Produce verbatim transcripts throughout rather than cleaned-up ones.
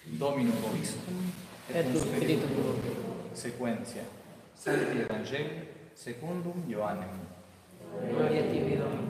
Dominum vobiscum, et tu spiritu tuo. Sequentia. Sancti Evangelii secundum Ioannem. Gloria a tibi, Domine.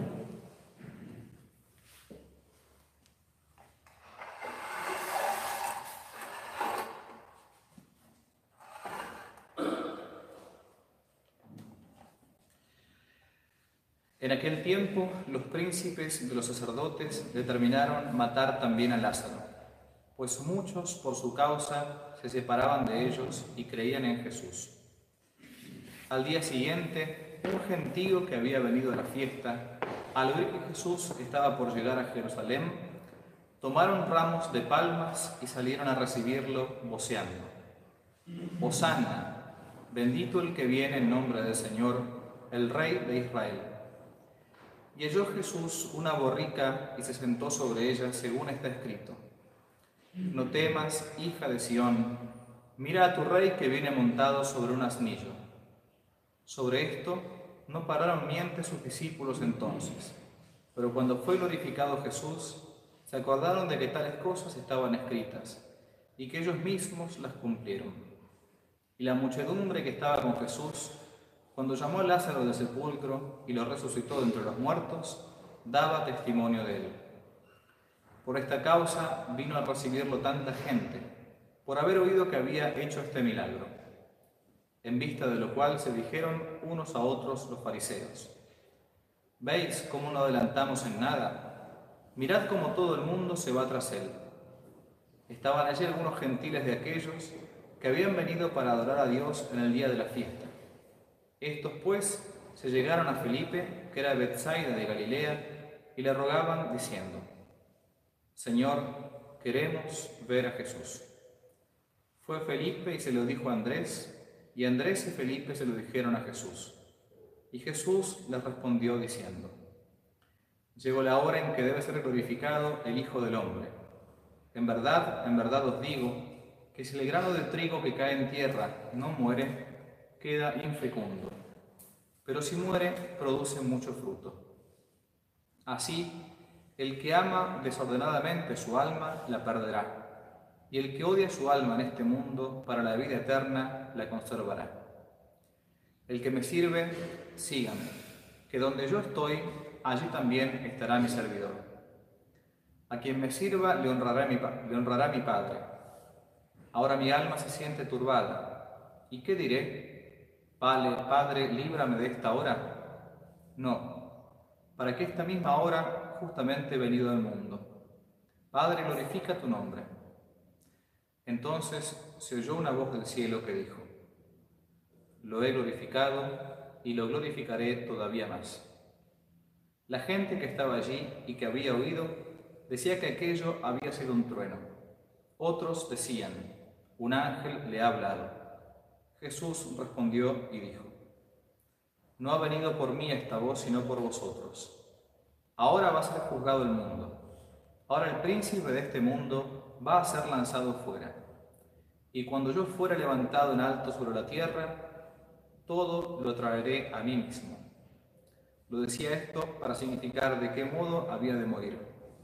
En aquel tiempo, los príncipes de los sacerdotes determinaron matar también a Lázaro, pues muchos por su causa se separaban de ellos y creían en Jesús. Al día siguiente, un gentío que había venido a la fiesta, al oír que Jesús estaba por llegar a Jerusalén, tomaron ramos de palmas y salieron a recibirlo voceando: Hosanna, bendito el que viene en nombre del Señor, el Rey de Israel. Y halló Jesús una borrica y se sentó sobre ella, según está escrito: No temas, hija de Sión, mira a tu rey que viene montado sobre un asnillo. Sobre esto no pararon mientes sus discípulos entonces, pero cuando fue glorificado Jesús, se acordaron de que tales cosas estaban escritas, y que ellos mismos las cumplieron. Y la muchedumbre que estaba con Jesús, cuando llamó a Lázaro del sepulcro y lo resucitó de entre los muertos, daba testimonio de él. Por esta causa vino a recibirlo tanta gente, por haber oído que había hecho este milagro. En vista de lo cual se dijeron unos a otros los fariseos: ¿Veis cómo no adelantamos en nada? Mirad cómo todo el mundo se va tras él. Estaban allí algunos gentiles de aquellos que habían venido para adorar a Dios en el día de la fiesta. Estos, pues, se llegaron a Felipe, que era de Betsaida de Galilea, y le rogaban, diciendo: Señor, queremos ver a Jesús. Fue Felipe y se lo dijo a Andrés, y Andrés y Felipe se lo dijeron a Jesús. Y Jesús les respondió diciendo: Llegó la hora en que debe ser glorificado el Hijo del Hombre. En verdad, en verdad os digo, que si el grano de trigo que cae en tierra no muere, queda infecundo, pero si muere, produce mucho fruto. Así, el que ama desordenadamente su alma, la perderá, y el que odia su alma en este mundo, para la vida eterna, la conservará. El que me sirve, sígame, que donde yo estoy, allí también estará mi servidor. A quien me sirva, le honrará mi, le honrará mi Padre. Ahora mi alma se siente turbada, ¿y qué diré? Vale, Padre, líbrame de esta hora. No, para que esta misma hora justamente he venido al mundo. Padre, glorifica tu nombre. Entonces se oyó una voz del cielo que dijo: Lo he glorificado y lo glorificaré todavía más. La gente que estaba allí y que había oído decía que aquello había sido un trueno. Otros decían: Un ángel le ha hablado. Jesús respondió y dijo: No ha venido por mí esta voz, sino por vosotros. Ahora va a ser juzgado el mundo. Ahora el príncipe de este mundo va a ser lanzado fuera. Y cuando yo fuera levantado en alto sobre la tierra, todo lo traeré a mí mismo. Lo decía esto para significar de qué modo había de morir.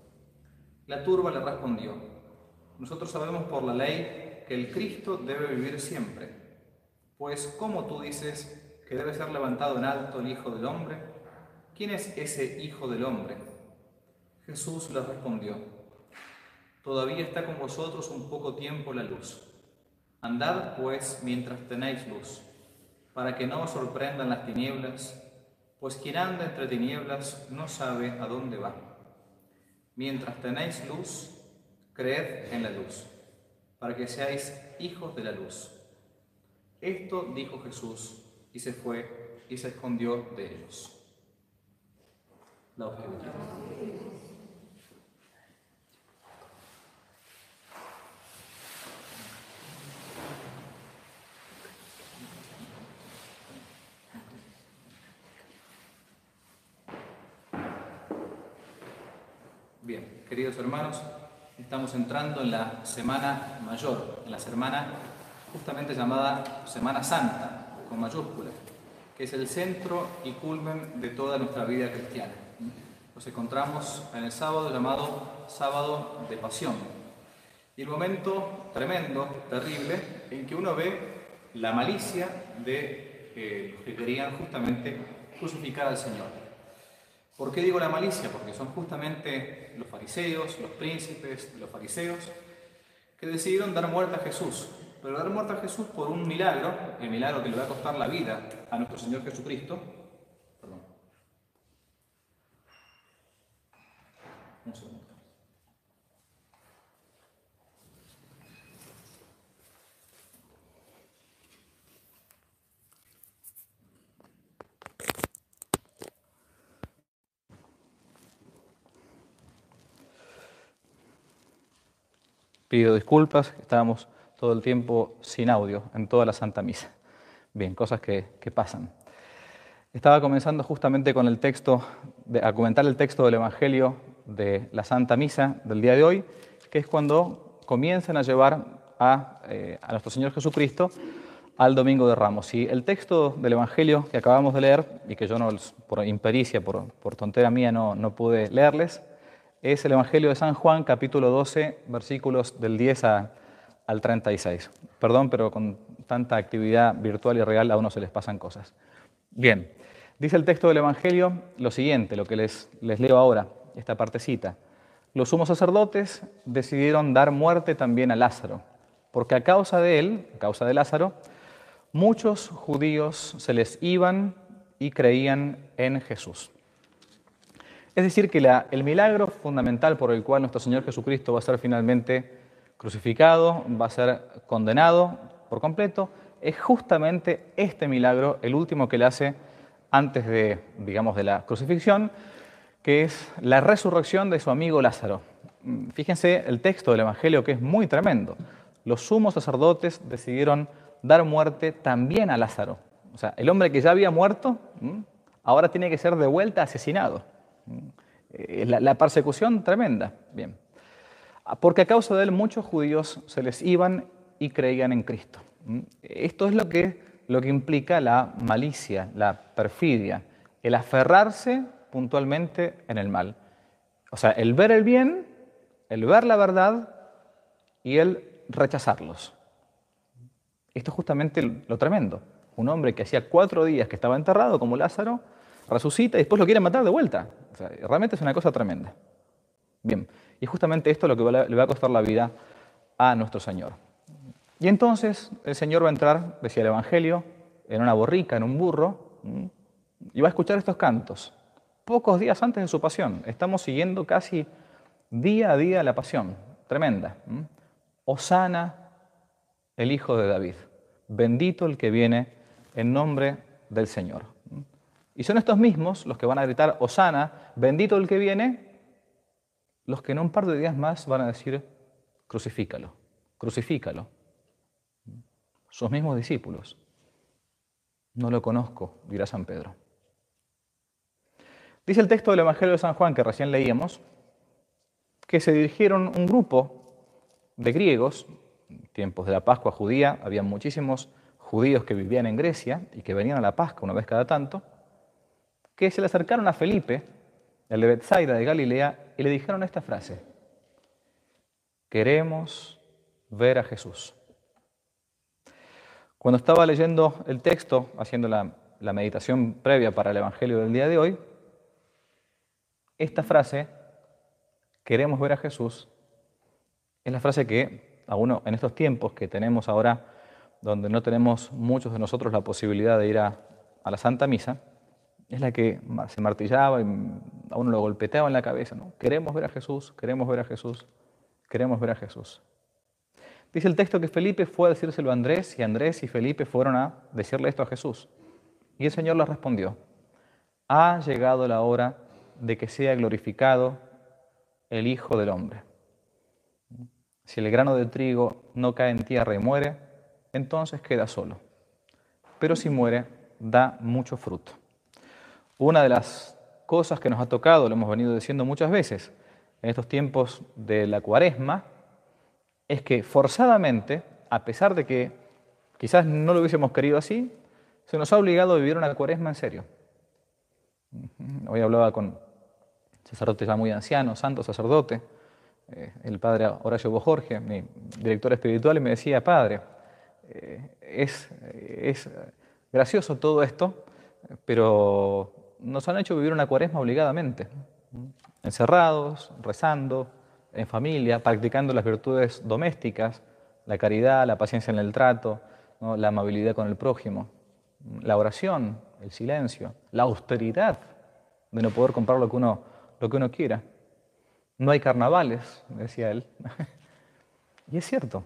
La turba le respondió: Nosotros sabemos por la ley que el Cristo debe vivir siempre. Pues, ¿cómo tú dices que debe ser levantado en alto el Hijo del Hombre? ¿Quién es ese Hijo del Hombre? Jesús les respondió: Todavía está con vosotros un poco tiempo la luz. Andad, pues, mientras tenéis luz, para que no os sorprendan las tinieblas, pues quien anda entre tinieblas no sabe a dónde va. Mientras tenéis luz, creed en la luz, para que seáis hijos de la luz. Esto dijo Jesús, y se fue y se escondió de ellos. La Escritura. Bien, queridos hermanos, estamos entrando en la Semana Mayor, en la semana justamente llamada Semana Santa, con mayúsculas, que es el centro y culmen de toda nuestra vida cristiana. Nos encontramos en el sábado llamado Sábado de Pasión. Y el momento tremendo, terrible, en que uno ve la malicia de eh, los que querían justamente crucificar al Señor. ¿Por qué digo la malicia? Porque son justamente los fariseos, los príncipes de los fariseos, que decidieron dar muerte a Jesús. Pero dar muerte a Jesús por un milagro, el milagro que le va a costar la vida a nuestro Señor Jesucristo. Perdón. Un segundo. Pido disculpas, estábamos todo el tiempo sin audio en toda la Santa Misa. Bien, cosas que, que pasan. Estaba comenzando justamente con el texto, de, a comentar el texto del Evangelio de la Santa Misa del día de hoy, que es cuando comienzan a llevar a, eh, a nuestro Señor Jesucristo al Domingo de Ramos. Y el texto del Evangelio que acabamos de leer, y que yo no, por impericia, por, por tontera mía, no, no pude leerles, es el Evangelio de San Juan, capítulo doce, versículos del diez a, al treinta y seis. Perdón, pero con tanta actividad virtual y real a uno se les pasan cosas. Bien, dice el texto del Evangelio lo siguiente, lo que les, les leo ahora, esta partecita. Los sumos sacerdotes decidieron dar muerte también a Lázaro, porque a causa de él, a causa de Lázaro, muchos judíos se les iban y creían en Jesús. Es decir, que la, el milagro fundamental por el cual nuestro Señor Jesucristo va a ser finalmente crucificado, va a ser condenado por completo, es justamente este milagro, el último que le hace antes de, digamos, de la crucifixión, que es la resurrección de su amigo Lázaro. Fíjense el texto del Evangelio, que es muy tremendo. Los sumos sacerdotes decidieron dar muerte también a Lázaro. O sea, el hombre que ya había muerto, ahora tiene que ser de vuelta asesinado. La, la persecución tremenda. Bien. Porque a causa de él muchos judíos se les iban y creían en Cristo. Esto es lo que, lo que implica la malicia, la perfidia, el aferrarse puntualmente en el mal. O sea, el ver el bien, el ver la verdad y el rechazarlos. Esto es justamente lo tremendo. Un hombre que hacía cuatro días que estaba enterrado, como Lázaro, resucita y después lo quieren matar de vuelta. O sea, realmente es una cosa tremenda. Bien, y justamente esto es lo que le va a costar la vida a nuestro Señor. Y entonces el Señor va a entrar, decía el Evangelio, en una borrica, en un burro, y va a escuchar estos cantos. Pocos días antes de su pasión. Estamos siguiendo casi día a día la pasión. Tremenda. Hosana, el Hijo de David. Bendito el que viene en nombre del Señor. Y son estos mismos los que van a gritar, Hosana, bendito el que viene, los que en un par de días más van a decir, crucifícalo, crucifícalo. Sus mismos discípulos. No lo conozco, dirá San Pedro. Dice el texto del Evangelio de San Juan que recién leíamos, que se dirigieron un grupo de griegos, en tiempos de la Pascua judía, había muchísimos judíos que vivían en Grecia y que venían a la Pascua una vez cada tanto, que se le acercaron a Felipe, el de Betsaida de Galilea, y le dijeron esta frase: queremos ver a Jesús. Cuando estaba leyendo el texto, haciendo la, la meditación previa para el Evangelio del día de hoy, esta frase, queremos ver a Jesús, es la frase que a uno en estos tiempos que tenemos ahora, donde no tenemos muchos de nosotros la posibilidad de ir a, a la Santa Misa, es la que se martillaba y a uno lo golpeteaba en la cabeza, ¿no? Queremos ver a Jesús, queremos ver a Jesús, queremos ver a Jesús. Dice el texto que Felipe fue a decírselo a Andrés, y Andrés y Felipe fueron a decirle esto a Jesús. Y el Señor les respondió: ha llegado la hora de que sea glorificado el Hijo del Hombre. Si el grano de trigo no cae en tierra y muere, entonces queda solo. Pero si muere, da mucho fruto. Una de las cosas que nos ha tocado, lo hemos venido diciendo muchas veces, en estos tiempos de la Cuaresma, es que forzadamente, a pesar de que quizás no lo hubiésemos querido así, se nos ha obligado a vivir una Cuaresma en serio. Hoy hablaba con un sacerdote ya muy anciano, santo sacerdote, eh, el padre Horacio Bojorge, mi director espiritual, y me decía, padre, eh, es, es gracioso todo esto, pero nos han hecho vivir una cuaresma obligadamente, encerrados, rezando, en familia, practicando las virtudes domésticas, la caridad, la paciencia en el trato, ¿no? La amabilidad con el prójimo, la oración, el silencio, la austeridad de no poder comprar lo que uno, lo que uno quiera. No hay carnavales, decía él. Y es cierto.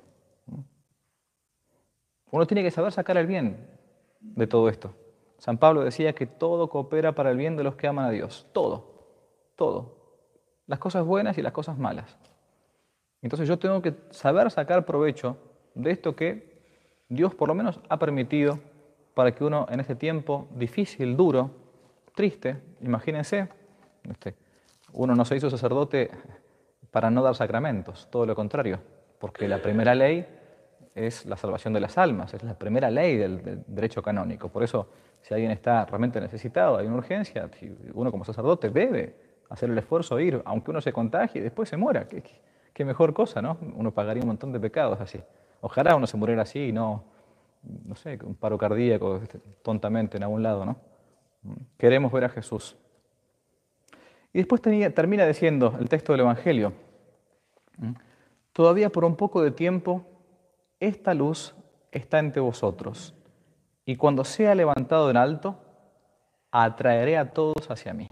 Uno tiene que saber sacar el bien de todo esto. San Pablo decía que todo coopera para el bien de los que aman a Dios. Todo, todo. Las cosas buenas y las cosas malas. Entonces yo tengo que saber sacar provecho de esto que Dios por lo menos ha permitido para que uno en este tiempo difícil, duro, triste, imagínense, este, uno no se hizo sacerdote para no dar sacramentos, todo lo contrario, porque la primera ley es la salvación de las almas, es la primera ley del, del derecho canónico. Por eso, si alguien está realmente necesitado, hay una urgencia, uno como sacerdote debe hacer el esfuerzo de ir, aunque uno se contagie y después se muera. ¿Qué, qué, qué mejor cosa, ¿no? Uno pagaría un montón de pecados así. Ojalá uno se muriera así y no, no sé, un paro cardíaco, tontamente en algún lado, ¿no? Queremos ver a Jesús. Y después tenía, termina diciendo el texto del Evangelio, todavía por un poco de tiempo esta luz está entre vosotros, y cuando sea levantado en alto, atraeré a todos hacia mí.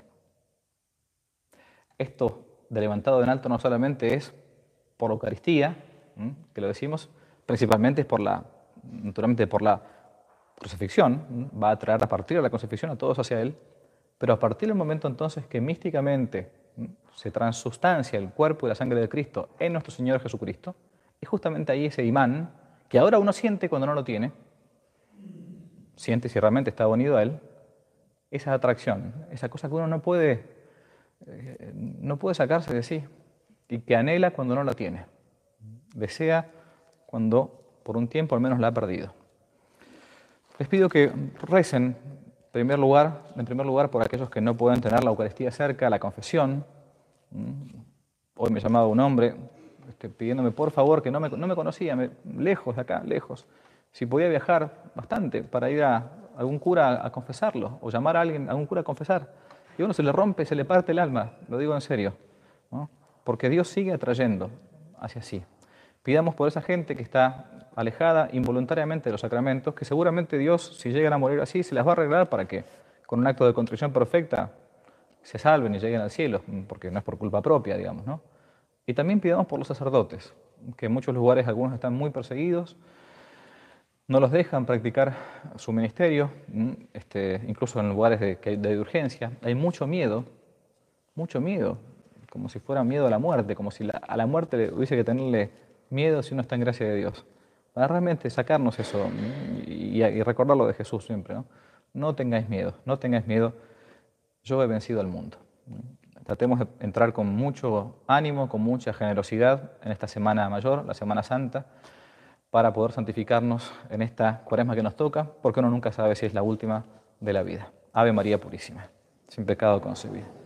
Esto de levantado en alto no solamente es por la Eucaristía, que lo decimos, principalmente es por la, naturalmente por la crucifixión, va a traer a partir de la crucifixión a todos hacia Él, pero a partir del momento entonces que místicamente se transustancia el cuerpo y la sangre de Cristo en nuestro Señor Jesucristo, es justamente ahí ese imán que ahora uno siente cuando no lo tiene, siente si realmente está unido a Él, esa atracción, esa cosa que uno no puede, eh, no puede sacarse de sí y que anhela cuando no la tiene, desea cuando por un tiempo al menos la ha perdido. Les pido que recen en primer lugar, en primer lugar por aquellos que no pueden tener la Eucaristía cerca, la confesión. Hoy me llamaba un hombre este, pidiéndome por favor, que no me, no me conocía, me, lejos de acá, lejos, si podía viajar bastante para ir a algún cura a confesarlo o llamar a alguien, a algún cura a confesar. Y a uno se le rompe, se le parte el alma, lo digo en serio, ¿no? Porque Dios sigue atrayendo hacia sí. Pidamos por esa gente que está alejada involuntariamente de los sacramentos, que seguramente Dios, si llegan a morir así, se las va a arreglar para que con un acto de contrición perfecta se salven y lleguen al cielo, porque no es por culpa propia, digamos, ¿no? Y también pidamos por los sacerdotes, que en muchos lugares algunos están muy perseguidos, no los dejan practicar su ministerio, este, incluso en lugares de, de urgencia. Hay mucho miedo, mucho miedo, como si fuera miedo a la muerte, como si la, a la muerte hubiese que tenerle miedo si uno está en gracia de Dios. Para realmente sacarnos eso y, y recordar lo de Jesús siempre, ¿no? No tengáis miedo, no tengáis miedo, yo he vencido al mundo. Tratemos de entrar con mucho ánimo, con mucha generosidad en esta Semana Mayor, la Semana Santa, para poder santificarnos en esta cuaresma que nos toca, porque uno nunca sabe si es la última de la vida. Ave María Purísima, sin pecado concebida.